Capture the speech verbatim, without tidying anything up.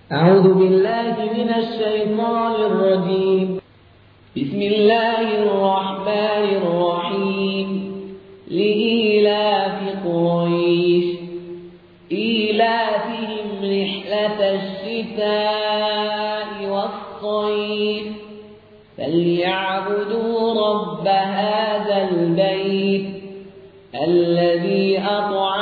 أعوذ بالله من الشيطان الرجيم. بسم الله الرحمن الرحيم. لإيلاف قريش إيلافهم رحلة الشتاء والصيف فليعبدوا رب هذا البيت الذي أطعمهم